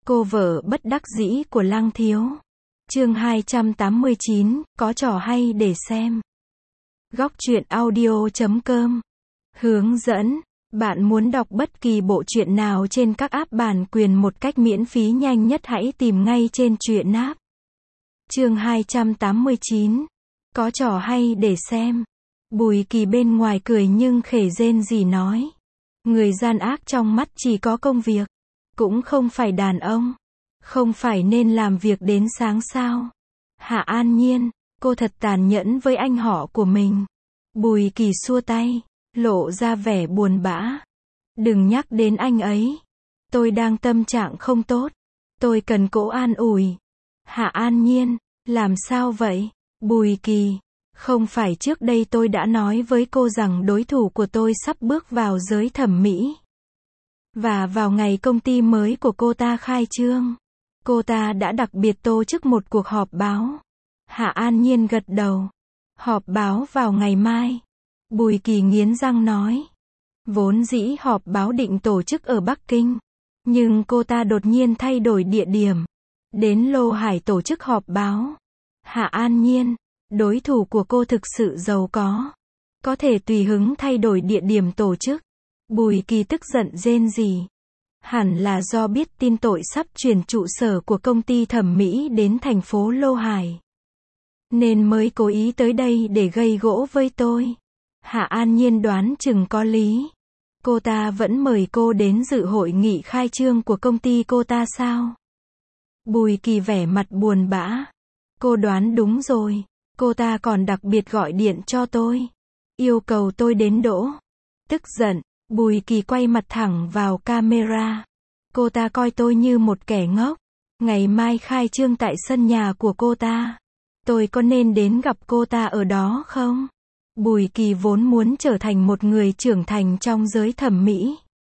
Cô vợ bất đắc dĩ của Lăng Thiếu. Chương 289, có trò hay để xem. Góc truyện audio.com. Hướng dẫn. Bạn muốn đọc bất kỳ bộ truyện nào trên các app bản quyền một cách miễn phí nhanh nhất, hãy tìm ngay trên truyện app. Chương 289. Có trò hay để xem. Bùi Kỳ bên ngoài cười nhưng khề rên rỉ nói. Người gian ác trong mắt chỉ có công việc. Cũng không phải đàn ông. Không phải nên làm việc đến sáng sao? Hạ An Nhiên, cô thật tàn nhẫn với anh họ của mình. Bùi Kỳ xua tay, lộ ra vẻ buồn bã. Đừng nhắc đến anh ấy. Tôi đang tâm trạng không tốt. Tôi cần cỗ an ủi. Hạ An Nhiên, làm sao vậy? Bùi Kỳ, không phải trước đây tôi đã nói với cô rằng đối thủ của tôi sắp bước vào giới thẩm mỹ. Và vào ngày công ty mới của cô ta khai trương, cô ta đã đặc biệt tổ chức một cuộc họp báo. Hạ An Nhiên gật đầu. Họp báo vào ngày mai. Bùi Kỳ nghiến răng nói. Vốn dĩ họp báo định tổ chức ở Bắc Kinh. Nhưng cô ta đột nhiên thay đổi địa điểm. Đến Lô Hải tổ chức họp báo. Hạ An Nhiên, đối thủ của cô thực sự giàu có thể tùy hứng thay đổi địa điểm tổ chức. Bùi Kỳ tức giận rên rỉ. Hẳn là do biết tin tội sắp chuyển trụ sở của công ty thẩm mỹ đến thành phố Lô Hải, nên mới cố ý tới đây để gây gỗ với tôi. Hạ An Nhiên đoán chừng có lý. Cô ta vẫn mời cô đến dự hội nghị khai trương của công ty cô ta sao? Bùi Kỳ vẻ mặt buồn bã. Cô đoán đúng rồi. Cô ta còn đặc biệt gọi điện cho tôi, yêu cầu tôi đến đỗ. Tức giận, Bùi Kỳ quay mặt thẳng vào camera. Cô ta coi tôi như một kẻ ngốc. Ngày mai khai trương tại sân nhà của cô ta. Tôi có nên đến gặp cô ta ở đó không? Bùi Kỳ vốn muốn trở thành một người trưởng thành trong giới thẩm mỹ.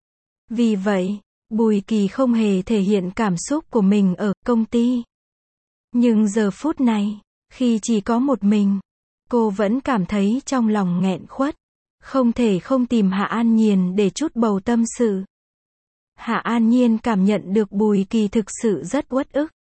Vì vậy, Bùi Kỳ không hề thể hiện cảm xúc của mình ở công ty. Nhưng giờ phút này, khi chỉ có một mình, cô vẫn cảm thấy trong lòng nghẹn khuất. Không thể không tìm Hạ An Nhiên để trút bầu tâm sự. Hạ An Nhiên cảm nhận được Bùi Kỳ thực sự rất uất ức.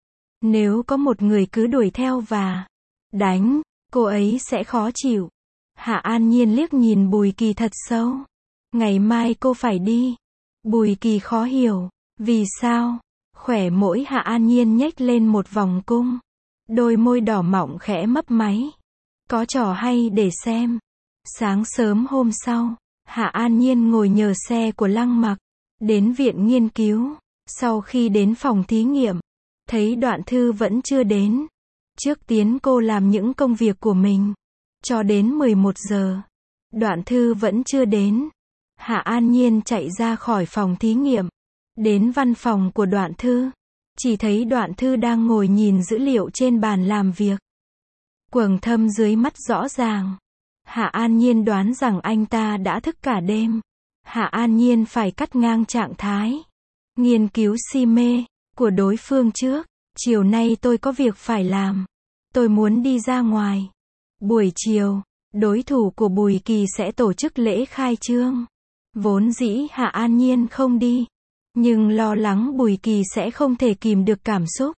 Nếu có một người cứ đuổi theo và đánh, cô ấy sẽ khó chịu. Hạ An Nhiên liếc nhìn Bùi Kỳ thật sâu. Ngày mai cô phải đi. Bùi Kỳ khó hiểu. Vì sao? Khỏe môi Hạ An Nhiên nhếch lên một vòng cung. Đôi môi đỏ mọng khẽ mấp máy. Có trò hay để xem. Sáng sớm hôm sau, Hạ An Nhiên ngồi nhờ xe của Lăng Mặc đến viện nghiên cứu. Sau khi đến phòng thí nghiệm, thấy Đoạn Thư vẫn chưa đến. Trước tiên cô làm những công việc của mình. Cho đến 11 giờ, Đoạn Thư vẫn chưa đến. Hạ An Nhiên chạy ra khỏi phòng thí nghiệm, đến văn phòng của Đoạn Thư. Chỉ thấy Đoạn Thư đang ngồi nhìn dữ liệu trên bàn làm việc. Quầng thâm dưới mắt rõ ràng. Hạ An Nhiên đoán rằng anh ta đã thức cả đêm. Hạ An Nhiên phải cắt ngang trạng thái nghiên cứu si mê của đối phương trước. Chiều nay tôi có việc phải làm. Tôi muốn đi ra ngoài. Buổi chiều, đối thủ của Bùi Kỳ sẽ tổ chức lễ khai trương. Vốn dĩ Hạ An Nhiên không đi, nhưng lo lắng Bùi Kỳ sẽ không thể kìm được cảm xúc,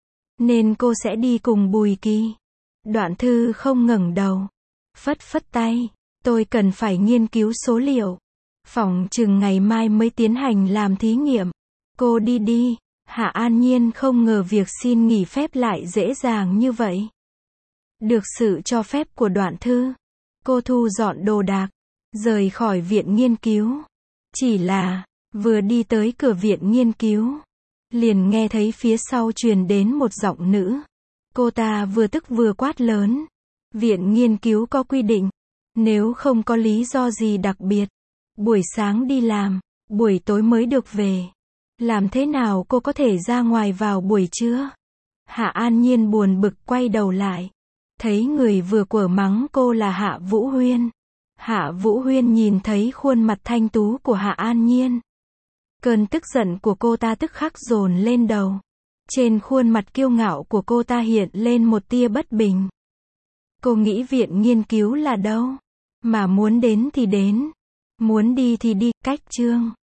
nên cô sẽ đi cùng Bùi Kỳ. Đoạn Thư không ngẩng đầu, phất phất tay. Tôi cần phải nghiên cứu số liệu. Phỏng chừng ngày mai mới tiến hành làm thí nghiệm. Cô đi đi. Hạ An Nhiên không ngờ việc xin nghỉ phép lại dễ dàng như vậy. Được sự cho phép của Đoạn Thư, cô thu dọn đồ đạc, rời khỏi viện nghiên cứu. Chỉ là, vừa đi tới cửa viện nghiên cứu, liền nghe thấy phía sau truyền đến một giọng nữ. Cô ta vừa tức vừa quát lớn. Viện nghiên cứu có quy định, nếu không có lý do gì đặc biệt, buổi sáng đi làm, buổi tối mới được về. Làm thế nào cô có thể ra ngoài vào buổi trưa? Hạ An Nhiên buồn bực quay đầu lại. Thấy người vừa quở mắng cô là Hạ Vũ Huyên. Hạ Vũ Huyên nhìn thấy khuôn mặt thanh tú của Hạ An Nhiên. Cơn tức giận của cô ta tức khắc dồn lên đầu. Trên khuôn mặt kiêu ngạo của cô ta hiện lên một tia bất bình. Cô nghĩ viện nghiên cứu là đâu? Mà muốn đến thì đến. Muốn đi thì đi, cách chương.